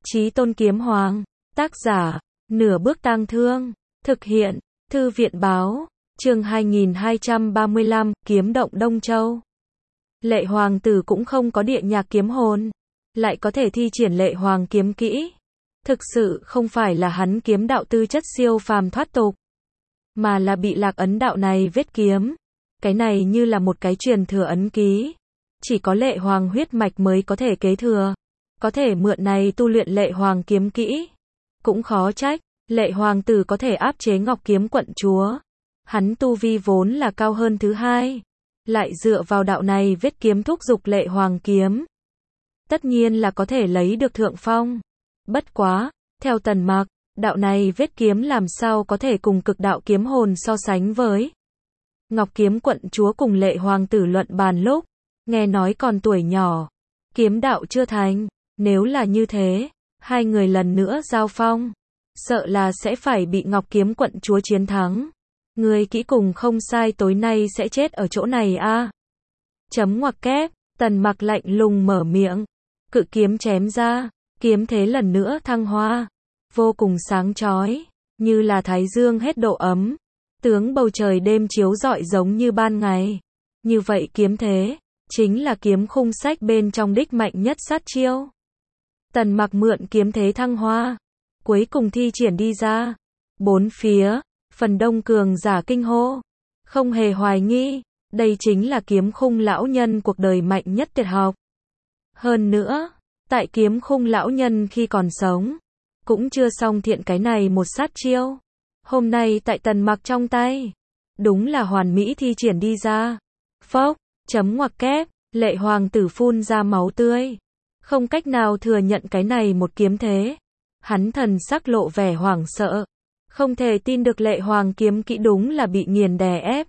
Chí Tôn Kiếm Hoàng. Tác giả, Nửa Bước Tang Thương. Thực hiện, Thư viện Báo. Chương 2235, Kiếm Động Đông Châu. Lệ Hoàng tử cũng không có địa nhạc kiếm hồn, lại có thể thi triển Lệ Hoàng kiếm kỹ. Thực sự không phải là hắn kiếm đạo tư chất siêu phàm thoát tục, mà là bị Lạc Ấn đạo này vết kiếm. Cái này như là một cái truyền thừa ấn ký, chỉ có Lệ Hoàng huyết mạch mới có thể kế thừa, có thể mượn này tu luyện Lệ Hoàng kiếm kỹ. Cũng khó trách, Lệ Hoàng tử có thể áp chế Ngọc Kiếm quận chúa. Hắn tu vi vốn là cao hơn thứ hai, lại dựa vào đạo này vết kiếm thúc giục Lệ Hoàng kiếm, tất nhiên là có thể lấy được thượng phong. Bất quá, theo Tần Mặc, đạo này vết kiếm làm sao có thể cùng cực đạo kiếm hồn so sánh với. Ngọc Kiếm quận chúa cùng Lệ Hoàng tử luận bàn lúc, nghe nói còn tuổi nhỏ, kiếm đạo chưa thành, nếu là như thế, hai người lần nữa giao phong, sợ là sẽ phải bị Ngọc Kiếm quận chúa chiến thắng. Người kỹ cùng không sai, tối nay sẽ chết ở chỗ này a. Chấm ngoặc kép, Tần Mặc lạnh lùng mở miệng, cự kiếm chém ra, kiếm thế lần nữa thăng hoa, vô cùng sáng chói, như là thái dương hết độ ấm, tướng bầu trời đêm chiếu rọi giống như ban ngày. Như vậy kiếm thế, chính là kiếm khung sách bên trong đích mạnh nhất sát chiêu. Tần Mặc mượn kiếm thế thăng hoa, cuối cùng thi triển đi ra. Bốn phía, phần đông cường giả kinh hô, không hề hoài nghi, đây chính là kiếm khung lão nhân cuộc đời mạnh nhất tuyệt học. Hơn nữa, tại kiếm khung lão nhân khi còn sống, cũng chưa xong thiện cái này một sát chiêu. Hôm nay tại Tần Mặc trong tay, đúng là hoàn mỹ thi triển đi ra. Phốc, chấm ngoặc kép, Lệ Hoàng tử phun ra máu tươi, không cách nào thừa nhận cái này một kiếm thế. Hắn thần sắc lộ vẻ hoảng sợ, không thể tin được Lệ Hoàng kiếm kỹ đúng là bị nghiền đè ép.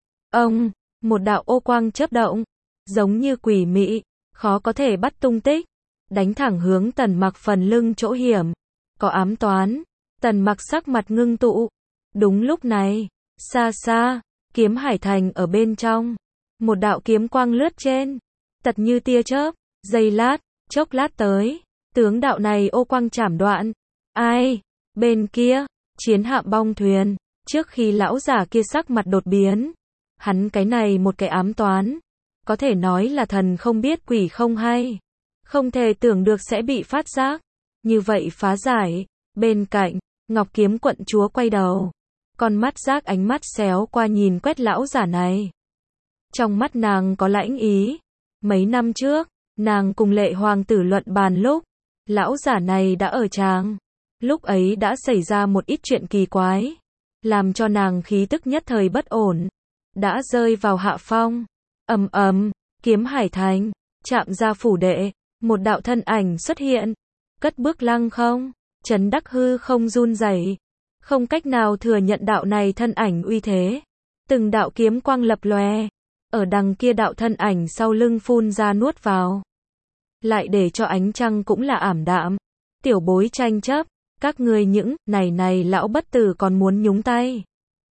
Ông, một đạo ô quang chớp động, giống như quỷ mị, khó có thể bắt tung tích, đánh thẳng hướng Tần Mặc phần lưng chỗ hiểm. Có ám toán. Tần Mặc sắc mặt ngưng tụ. Đúng lúc này, xa xa, Kiếm Hải Thành ở bên trong, một đạo kiếm quang lướt trên, tật như tia chớp, giây lát, chốc lát tới, tướng đạo này ô quang chảm đoạn. Ai? Bên kia, chiến hạm bong thuyền, trước khi lão giả kia sắc mặt đột biến, hắn cái này một cái ám toán, có thể nói là thần không biết quỷ không hay, không thể tưởng được sẽ bị phát giác, như vậy phá giải. Bên cạnh, Ngọc Kiếm quận chúa quay đầu, con mắt giác ánh mắt xéo qua nhìn quét lão giả này. Trong mắt nàng có lãnh ý. Mấy năm trước, nàng cùng Lệ Hoàng tử luận bàn lúc, lão giả này đã ở tràng. Lúc ấy đã xảy ra một ít chuyện kỳ quái, làm cho nàng khí tức nhất thời bất ổn, đã rơi vào hạ phong. Ầm ầm, Kiếm Hải Thành, chạm ra phủ đệ, một đạo thân ảnh xuất hiện, cất bước lăng không, chấn đắc hư không run rẩy, không cách nào thừa nhận đạo này thân ảnh uy thế. Từng đạo kiếm quang lập lòe, ở đằng kia đạo thân ảnh sau lưng phun ra nuốt vào, lại để cho ánh trăng cũng là ảm đạm. Tiểu bối tranh chấp, các ngươi những này lão bất tử còn muốn nhúng tay,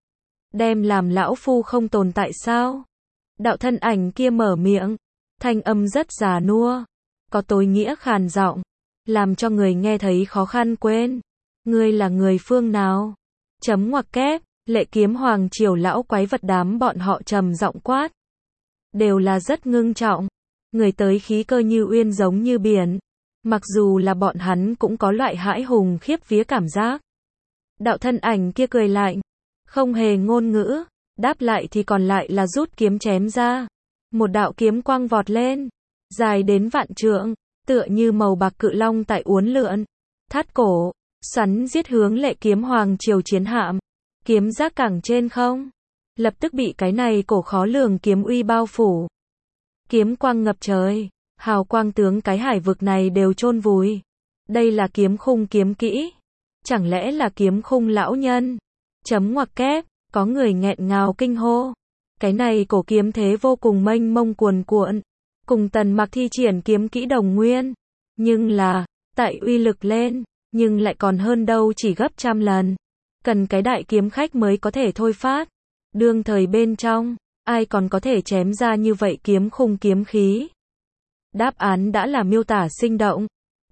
đem làm lão phu không tồn tại sao? Đạo thân ảnh kia mở miệng, thanh âm rất già nua, có tối nghĩa khàn giọng, làm cho người nghe thấy khó khăn quên. Ngươi là người phương nào? Chấm ngoặc kép, Lệ Kiếm Hoàng triều lão quái vật đám bọn họ trầm giọng quát, đều là rất ngưng trọng, người tới khí cơ như uyên giống như biển, mặc dù là bọn hắn cũng có loại hãi hùng khiếp vía cảm giác. Đạo thân ảnh kia cười lạnh, không hề ngôn ngữ, đáp lại thì còn lại là rút kiếm chém ra. Một đạo kiếm quang vọt lên, dài đến vạn trượng, tựa như màu bạc cự long tại uốn lượn, thắt cổ, xoắn giết hướng Lệ Kiếm Hoàng triều chiến hạm. Kiếm giác cẳng trên không, lập tức bị cái này cổ khó lường kiếm uy bao phủ. Kiếm quang ngập trời, hào quang tướng cái hải vực này đều chôn vùi. Đây là kiếm khung kiếm kỹ, chẳng lẽ là kiếm khung lão nhân? Chấm ngoặc kép, có người nghẹn ngào kinh hô. Cái này cổ kiếm thế vô cùng mênh mông cuồn cuộn, cùng Tần Mặc thi triển kiếm kỹ đồng nguyên, nhưng là, tại uy lực lên, nhưng lại còn hơn đâu chỉ gấp trăm lần. Cần cái đại kiếm khách mới có thể thôi phát. Đương thời bên trong, ai còn có thể chém ra như vậy kiếm khung kiếm khí? Đáp án đã là miêu tả sinh động.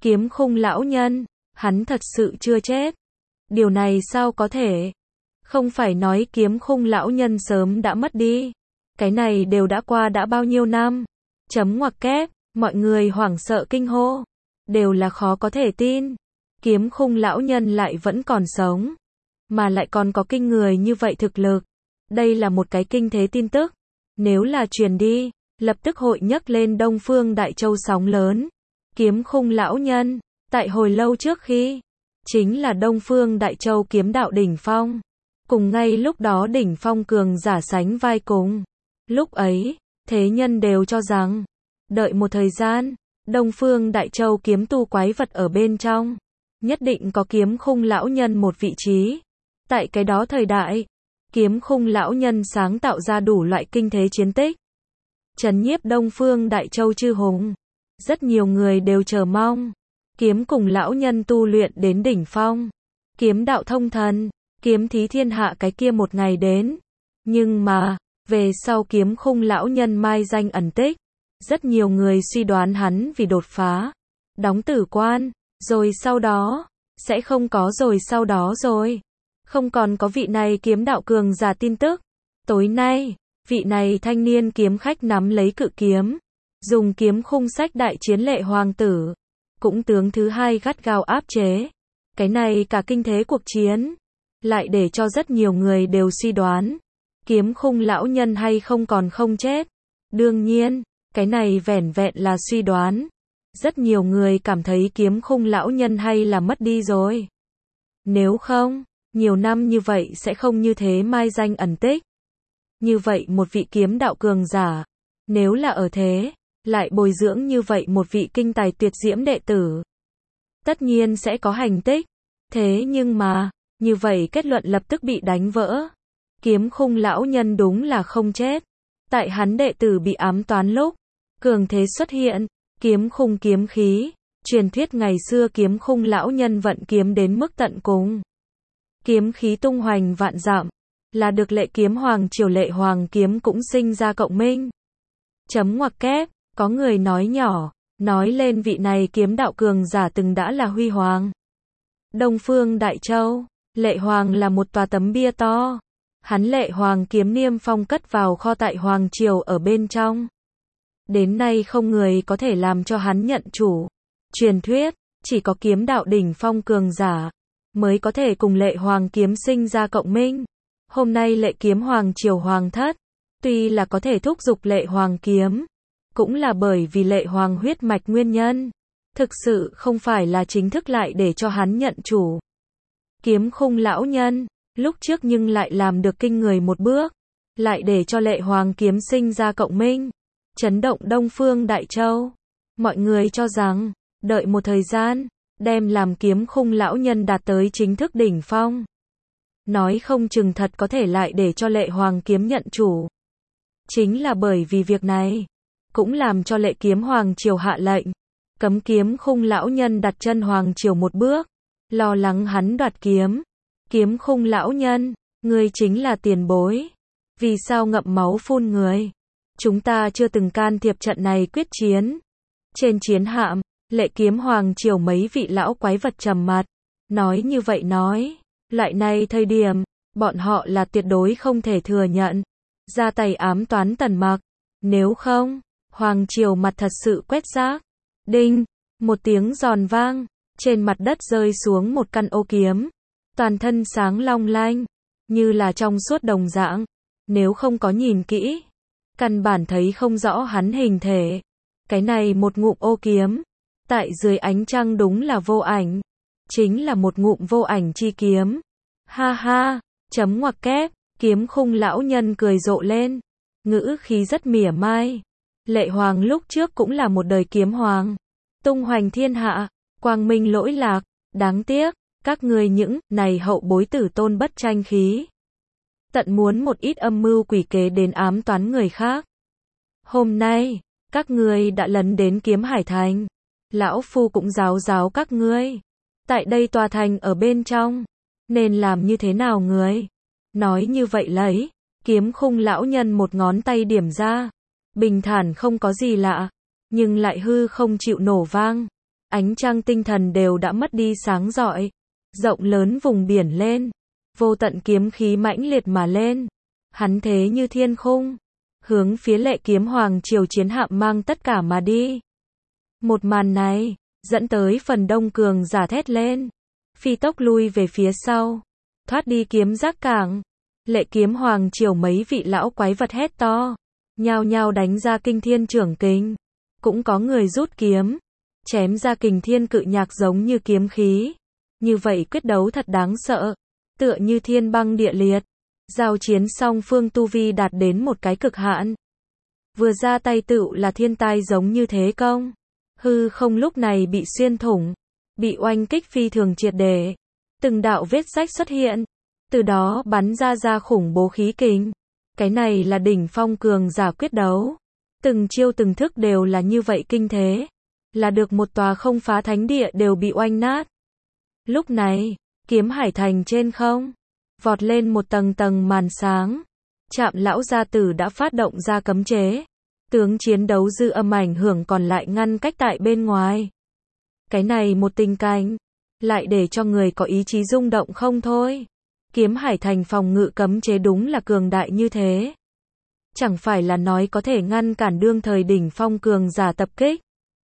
Kiếm Khung lão nhân, hắn thật sự chưa chết. Điều này sao có thể? Không phải nói Kiếm Khung lão nhân sớm đã mất đi. Cái này đều đã qua đã bao nhiêu năm. Chấm ngoặc kép, mọi người hoảng sợ kinh hô. Đều là khó có thể tin. Kiếm Khung lão nhân lại vẫn còn sống. Mà lại còn có kinh người như vậy thực lực. Đây là một cái kinh thế tin tức. Nếu là truyền đi, lập tức hội nhấc lên Đông Phương Đại Châu sóng lớn. Kiếm Khung lão nhân, tại hồi lâu trước khi, chính là Đông Phương Đại Châu kiếm đạo đỉnh phong. Cùng ngay lúc đó đỉnh phong cường giả sánh vai cùng. Lúc ấy, thế nhân đều cho rằng, đợi một thời gian, Đông Phương Đại Châu kiếm tu quái vật ở bên trong, nhất định có Kiếm Khung lão nhân một vị trí. Tại cái đó thời đại, Kiếm Khung lão nhân sáng tạo ra đủ loại kinh thế chiến tích, trấn nhiếp Đông Phương Đại Châu chư hùng. Rất nhiều người đều chờ mong kiếm cùng lão nhân tu luyện đến đỉnh phong, kiếm đạo thông thần, kiếm thí thiên hạ cái kia một ngày đến. Nhưng mà, về sau Kiếm Khung lão nhân mai danh ẩn tích, rất nhiều người suy đoán hắn vì đột phá, đóng tử quan, rồi sau đó, sẽ không có rồi sau đó rồi. Không còn có vị này kiếm đạo cường giả tin tức. Tối nay, vị này thanh niên kiếm khách nắm lấy cự kiếm, dùng kiếm khung sách đại chiến Lệ Hoàng tử, cũng tướng thứ hai gắt gao áp chế. Cái này cả kinh thế cuộc chiến, lại để cho rất nhiều người đều suy đoán, Kiếm Khung lão nhân hay không còn không chết. Đương nhiên, cái này vẻn vẹn là suy đoán. Rất nhiều người cảm thấy Kiếm Khung lão nhân hay là mất đi rồi. Nếu không, nhiều năm như vậy sẽ không như thế mai danh ẩn tích. Như vậy một vị kiếm đạo cường giả, nếu là ở thế, lại bồi dưỡng như vậy một vị kinh tài tuyệt diễm đệ tử, tất nhiên sẽ có hành tích. Thế nhưng mà, như vậy kết luận lập tức bị đánh vỡ. Kiếm Khung lão nhân đúng là không chết. Tại hắn đệ tử bị ám toán lúc, cường thế xuất hiện, kiếm khung kiếm khí, truyền thuyết ngày xưa Kiếm Khung lão nhân vận kiếm đến mức tận cùng. Kiếm khí tung hoành vạn dặm, là được Lệ Kiếm Hoàng triều Lệ Hoàng kiếm cũng sinh ra cộng minh. Chấm ngoặc kép, có người nói nhỏ, nói lên vị này kiếm đạo cường giả từng đã là huy hoàng. Đông Phương Đại Châu, Lệ Hoàng là một tòa tấm bia to. Hắn Lệ Hoàng kiếm niêm phong cất vào kho tại Hoàng triều ở bên trong. Đến nay không người có thể làm cho hắn nhận chủ. Truyền thuyết, chỉ có kiếm đạo đỉnh phong cường giả mới có thể cùng Lệ Hoàng kiếm sinh ra cộng minh. Hôm nay Lệ Kiếm Hoàng triều hoàng thất, tuy là có thể thúc giục Lệ Hoàng kiếm, cũng là bởi vì Lệ Hoàng huyết mạch nguyên nhân. Thực sự không phải là chính thức lại để cho hắn nhận chủ. Kiếm Khung lão nhân, lúc trước nhưng lại làm được kinh người một bước, lại để cho Lệ Hoàng kiếm sinh ra cộng minh, chấn động Đông Phương Đại Châu. Mọi người cho rằng, đợi một thời gian, đem làm Kiếm Khung lão nhân đạt tới chính thức đỉnh phong. Nói không chừng thật có thể lại để cho Lệ Hoàng kiếm nhận chủ. Chính là bởi vì việc này, cũng làm cho Lệ Kiếm Hoàng triều hạ lệnh, cấm Kiếm Khung lão nhân đặt chân Hoàng triều một bước, lo lắng hắn đoạt kiếm. Kiếm Khung lão nhân, ngươi chính là tiền bối. Vì sao ngậm máu phun người? Chúng ta chưa từng can thiệp trận này quyết chiến. Trên chiến hạm, Lệ Kiếm Hoàng triều mấy vị lão quái vật trầm mặt, nói như vậy nói, loại này thời điểm, bọn họ là tuyệt đối không thể thừa nhận, ra tay ám toán Tần Mặc. Nếu không, Hoàng triều mặt thật sự quét rác. Đinh, một tiếng giòn vang, trên mặt đất rơi xuống một căn ô kiếm, toàn thân sáng long lanh, như là trong suốt đồng dạng. Nếu không có nhìn kỹ, căn bản thấy không rõ hắn hình thể. Cái này một ngụm ô kiếm, tại dưới ánh trăng đúng là vô ảnh, chính là một ngụm vô ảnh chi kiếm. Ha ha, chấm ngoặc kép, Kiếm Khung lão nhân cười rộ lên, ngữ khí rất mỉa mai. Lệ Hoàng lúc trước cũng là một đời kiếm hoàng, tung hoành thiên hạ, quang minh lỗi lạc, đáng tiếc, các ngươi những này hậu bối tử tôn bất tranh khí, tận muốn một ít âm mưu quỷ kế đến ám toán người khác. Hôm nay, các ngươi đã lấn đến Kiếm Hải Thành, lão phu cũng giáo giáo các ngươi. Tại đây tòa thành ở bên trong, nên làm như thế nào người? Nói như vậy lấy, Kiếm Khung lão nhân một ngón tay điểm ra, bình thản không có gì lạ, nhưng lại hư không chịu nổ vang. ánh trăng tinh thần đều đã mất đi sáng rọi. Rộng lớn vùng biển lên, vô tận kiếm khí mãnh liệt mà lên. Hắn thế như thiên khung, hướng phía Lệ Kiếm Hoàng Triều chiến hạm mang tất cả mà đi. Một màn này, dẫn tới phần đông cường giả thét lên, phi tốc lui về phía sau, thoát đi kiếm giác cảng. Lệ Kiếm Hoàng Triều mấy vị lão quái vật hét to, nhao nhao đánh ra kinh thiên trưởng kình. Cũng có người rút kiếm, chém ra kình thiên cự nhạc giống như kiếm khí. Như vậy quyết đấu thật đáng sợ, tựa như thiên băng địa liệt. Giao chiến song phương tu vi đạt đến một cái cực hạn. Vừa ra tay tựu là thiên tai giống như thế công. Hư không lúc này bị xuyên thủng, bị oanh kích phi thường triệt để. Từng đạo vết rách xuất hiện, từ đó bắn ra khủng bố khí kình. Cái này là đỉnh phong cường giả quyết đấu. Từng chiêu từng thức đều là như vậy kinh thế. Là được một tòa không phá thánh địa đều bị oanh nát. Lúc này, Kiếm Hải Thành trên không, vọt lên một tầng tầng màn sáng. Trạm lão gia tử đã phát động ra cấm chế. Tướng chiến đấu dư âm ảnh hưởng còn lại ngăn cách tại bên ngoài. Cái này một tình cảnh, lại để cho người có ý chí rung động không thôi. Kiếm Hải Thành phòng ngự cấm chế đúng là cường đại như thế. Chẳng phải là nói có thể ngăn cản đương thời đỉnh phong cường giả tập kích.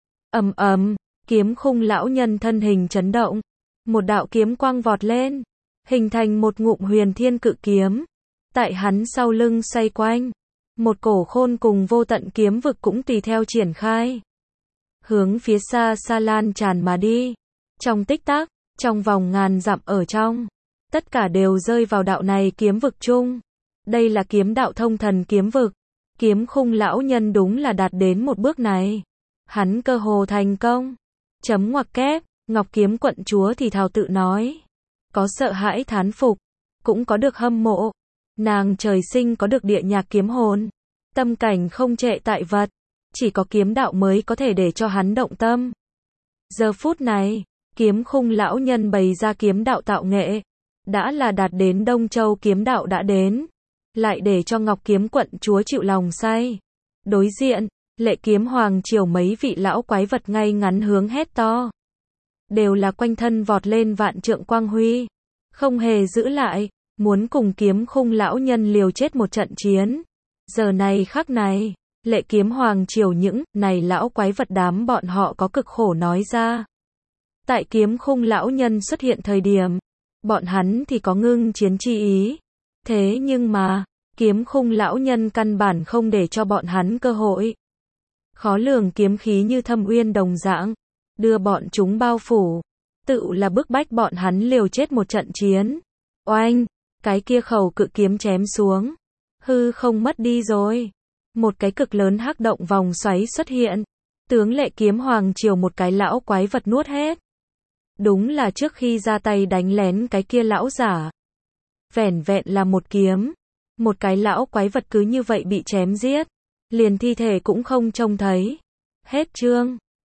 Ầm ầm, Kiếm Khung lão nhân thân hình chấn động. Một đạo kiếm quang vọt lên, hình thành một ngụm huyền thiên cự kiếm. Tại hắn sau lưng xoay quanh, một cổ khôn cùng vô tận kiếm vực cũng tùy theo triển khai. Hướng phía xa xa lan tràn mà đi. Trong tích tắc, trong vòng ngàn dặm ở trong, tất cả đều rơi vào đạo này kiếm vực chung. Đây là kiếm đạo thông thần kiếm vực. Kiếm Khung lão nhân đúng là đạt đến một bước này. Hắn cơ hồ thành công. Chấm ngoặc kép, Ngọc Kiếm quận chúa thì thào tự nói. Có sợ hãi thán phục, cũng có được hâm mộ. Nàng trời sinh có được địa nhạc kiếm hồn. Tâm cảnh không trệ tại vật. Chỉ có kiếm đạo mới có thể để cho hắn động tâm. Giờ phút này, Kiếm Khung lão nhân bày ra kiếm đạo tạo nghệ. Đã là đạt đến Đông Châu kiếm đạo đã đến. Lại để cho Ngọc Kiếm quận chúa chịu lòng say. Đối diện, Lệ Kiếm Hoàng Triều mấy vị lão quái vật ngay ngắn hướng hét to. Đều là quanh thân vọt lên vạn trượng quang huy. Không hề giữ lại, muốn cùng Kiếm Khung lão nhân liều chết một trận chiến. Giờ này khắc này, Lệ Kiếm Hoàng Triều những này lão quái vật đám bọn họ có cực khổ nói ra. Tại Kiếm Khung lão nhân xuất hiện thời điểm, bọn hắn thì có ngưng chiến chi ý. Thế nhưng mà, Kiếm Khung lão nhân căn bản không để cho bọn hắn cơ hội. Khó lường kiếm khí như thâm uyên đồng dạng, đưa bọn chúng bao phủ, tự là bức bách bọn hắn liều chết một trận chiến. Oanh, cái kia khẩu cự kiếm chém xuống, hư không mất đi rồi. Một cái cực lớn hắc động vòng xoáy xuất hiện, tướng Lệ Kiếm Hoàng Triều một cái lão quái vật nuốt hết. Đúng là trước khi ra tay đánh lén cái kia lão giả. Vẻn vẹn là một kiếm, một cái lão quái vật cứ như vậy bị chém giết, liền thi thể cũng không trông thấy. Hết chương.